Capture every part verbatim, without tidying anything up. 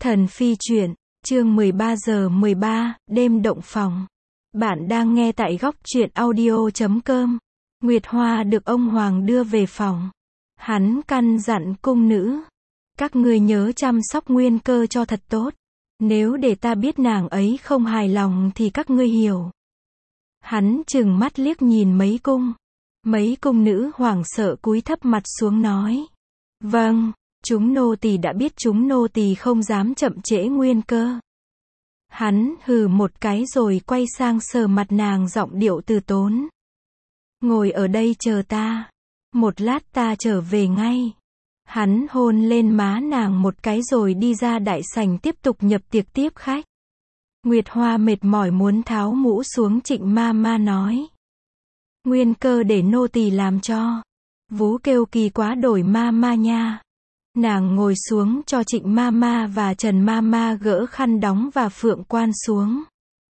Thần Phi Truyện, chương mười ba giờ mười ba, đêm động phòng. Bạn đang nghe tại góc truyện audio chấm com. Nguyệt Hoa được ông Hoàng đưa về phòng. Hắn căn dặn cung nữ. Các ngươi nhớ chăm sóc Nguyên Cơ cho thật tốt. Nếu để ta biết nàng ấy không hài lòng thì các ngươi hiểu. Hắn trừng mắt liếc nhìn mấy cung. Mấy cung nữ hoảng sợ cúi thấp mặt xuống nói. Vâng, chúng nô tỳ đã biết, chúng nô tỳ không dám chậm trễ Nguyên Cơ. Hắn hừ một cái rồi quay sang sờ mặt nàng, giọng điệu từ tốn. Ngồi ở đây chờ ta. Một lát ta trở về ngay. Hắn hôn lên má nàng một cái rồi đi ra đại sảnh tiếp tục nhập tiệc tiếp khách. Nguyệt Hoa mệt mỏi muốn tháo mũ xuống, Trịnh ma ma nói. Nguyên Cơ để nô tỳ làm cho. Vú kêu kỳ quá, đổi ma ma nha. Nàng ngồi xuống cho Trịnh ma ma và Trần ma ma gỡ khăn đóng và phượng quan xuống.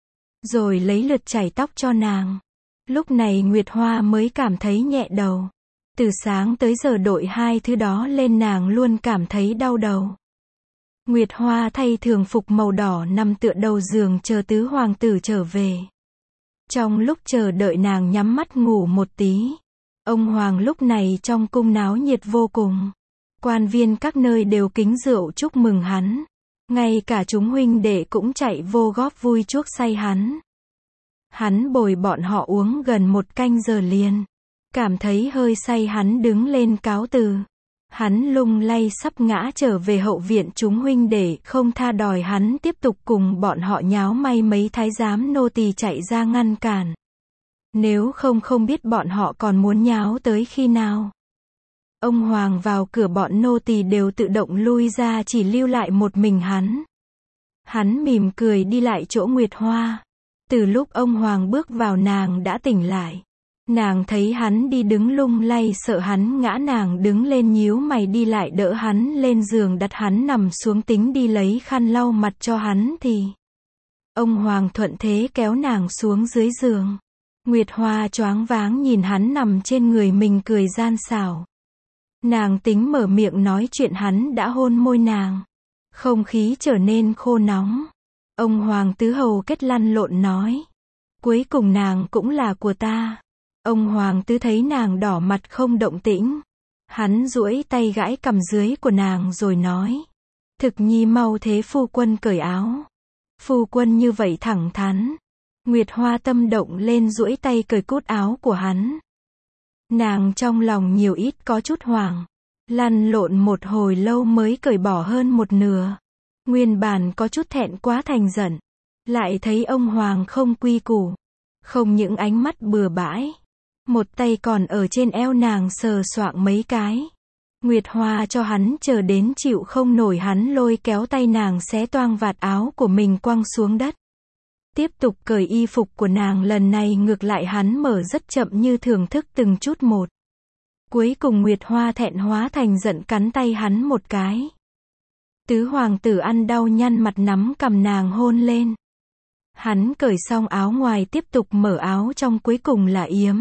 Rồi lấy lượt chải tóc cho nàng. Lúc này Nguyệt Hoa mới cảm thấy nhẹ đầu. Từ sáng tới giờ đội hai thứ đó lên nàng luôn cảm thấy đau đầu. Nguyệt Hoa thay thường phục màu đỏ nằm tựa đầu giường chờ tứ hoàng tử trở về. Trong lúc chờ đợi nàng nhắm mắt ngủ một tí. Ông Hoàng lúc này trong cung náo nhiệt vô cùng. Quan viên các nơi đều kính rượu chúc mừng hắn. Ngay cả chúng huynh đệ cũng chạy vô góp vui chuốc say hắn. Hắn bồi bọn họ uống gần một canh giờ liền. Cảm thấy hơi say hắn đứng lên cáo từ. Hắn lung lay sắp ngã trở về hậu viện, chúng huynh đệ không tha đòi hắn tiếp tục cùng bọn họ nháo, may mấy thái giám nô tỳ chạy ra ngăn cản. Nếu không không biết bọn họ còn muốn nháo tới khi nào. Ông Hoàng vào cửa, bọn nô tỳ đều tự động lui ra, chỉ lưu lại một mình hắn. Hắn mỉm cười đi lại chỗ Nguyệt Hoa. Từ lúc ông Hoàng bước vào nàng đã tỉnh lại. Nàng thấy hắn đi đứng lung lay sợ hắn ngã, nàng đứng lên nhíu mày đi lại đỡ hắn lên giường, đặt hắn nằm xuống tính đi lấy khăn lau mặt cho hắn thì ông Hoàng thuận thế kéo nàng xuống dưới giường. Nguyệt Hoa choáng váng nhìn hắn nằm trên người mình cười gian xảo. Nàng tính mở miệng nói chuyện, hắn đã hôn môi nàng. Không khí trở nên khô nóng. Ông Hoàng tứ hầu kết lăn lộn nói. Cuối cùng nàng cũng là của ta. Ông Hoàng tứ thấy nàng đỏ mặt không động tĩnh. Hắn duỗi tay gãi cằm dưới của nàng rồi nói. Thực nhi mau thế phu quân cởi áo. Phu quân như vậy thẳng thắn. Nguyệt Hoa tâm động lên duỗi tay cởi cúc áo của hắn. Nàng trong lòng nhiều ít có chút hoảng. Lăn lộn một hồi lâu mới cởi bỏ hơn một nửa. Nguyên bản có chút thẹn quá thành giận. Lại thấy ông Hoàng không quy củ. Không những ánh mắt bừa bãi. Một tay còn ở trên eo nàng sờ soạng mấy cái. Nguyệt Hoa cho hắn chờ đến chịu không nổi, hắn lôi kéo tay nàng xé toang vạt áo của mình quăng xuống đất. Tiếp tục cởi y phục của nàng, lần này ngược lại hắn mở rất chậm như thưởng thức từng chút một. Cuối cùng Nguyệt Hoa thẹn hóa thành giận cắn tay hắn một cái. Tứ hoàng tử ăn đau nhăn mặt nắm cầm nàng hôn lên. Hắn cởi xong áo ngoài tiếp tục mở áo trong, cuối cùng là yếm.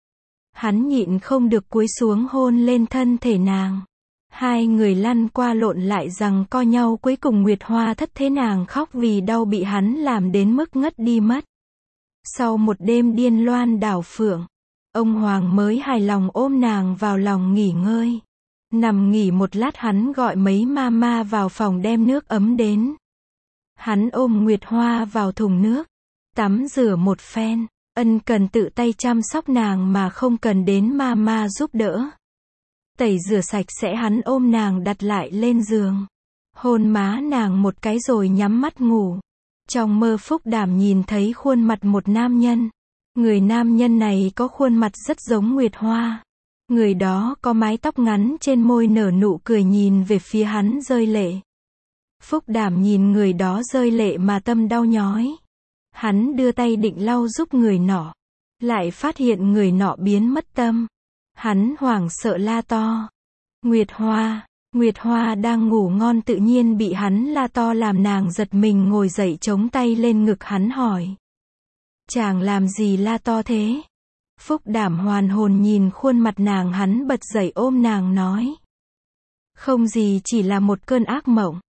Hắn nhịn không được cúi xuống hôn lên thân thể nàng. Hai người lăn qua lộn lại rằng co nhau, cuối cùng Nguyệt Hoa thất thế, nàng khóc vì đau bị hắn làm đến mức ngất đi mất. Sau một đêm điên loan đảo phượng, ông Hoàng mới hài lòng ôm nàng vào lòng nghỉ ngơi. Nằm nghỉ một lát hắn gọi mấy ma ma vào phòng đem nước ấm đến. Hắn ôm Nguyệt Hoa vào thùng nước, tắm rửa một phen, ân cần tự tay chăm sóc nàng mà không cần đến ma ma giúp đỡ. Tẩy rửa sạch sẽ hắn ôm nàng đặt lại lên giường. Hôn má nàng một cái rồi nhắm mắt ngủ. Trong mơ Phúc Đảm nhìn thấy khuôn mặt một nam nhân. Người nam nhân này có khuôn mặt rất giống Nguyệt Hoa. Người đó có mái tóc ngắn, trên môi nở nụ cười, nhìn về phía hắn rơi lệ. Phúc Đảm nhìn người đó rơi lệ mà tâm đau nhói. Hắn đưa tay định lau giúp người nọ. Lại phát hiện người nọ biến mất tâm. Hắn hoảng sợ la to. Nguyệt Hoa! Nguyệt Hoa đang ngủ ngon tự nhiên bị hắn la to làm nàng giật mình, ngồi dậy chống tay lên ngực hắn hỏi. Chàng làm gì la to thế? Phúc Đảm hoàn hồn nhìn khuôn mặt nàng, hắn bật dậy ôm nàng nói. Không gì, chỉ là một cơn ác mộng.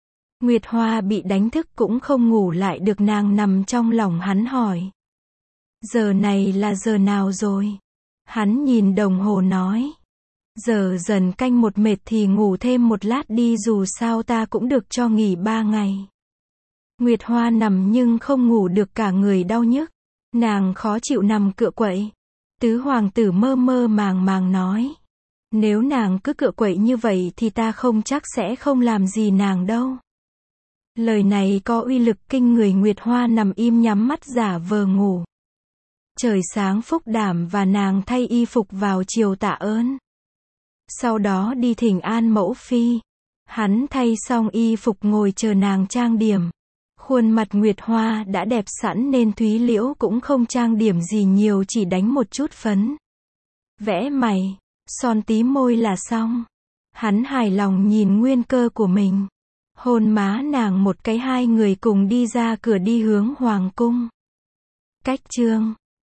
Nguyệt Hoa bị đánh thức cũng không ngủ lại được, nàng nằm trong lòng hắn hỏi. Giờ này là giờ nào rồi? Hắn nhìn đồng hồ nói. Giờ dần canh một, mệt thì ngủ thêm một lát đi, dù sao ta cũng được cho nghỉ ba ngày. Nguyệt Hoa nằm nhưng không ngủ được, cả người đau nhức. Nàng khó chịu nằm cựa quậy. Tứ hoàng tử mơ mơ màng màng nói. Nếu nàng cứ cựa quậy như vậy thì ta không chắc sẽ không làm gì nàng đâu. Lời này có uy lực kinh người. Nguyệt Hoa nằm im nhắm mắt giả vờ ngủ. Trời sáng phúc đảm và nàng thay y phục vào triều tạ ơn. Sau đó đi thỉnh an mẫu phi. Hắn thay xong y phục ngồi chờ nàng trang điểm. Khuôn mặt Nguyệt Hoa đã đẹp sẵn nên Thúy Liễu cũng không trang điểm gì nhiều, chỉ đánh một chút phấn, vẽ mày, son tí môi là xong. Hắn hài lòng nhìn nguyên cơ của mình. Hôn má nàng một cái, hai người cùng đi ra cửa đi hướng hoàng cung. Cách chương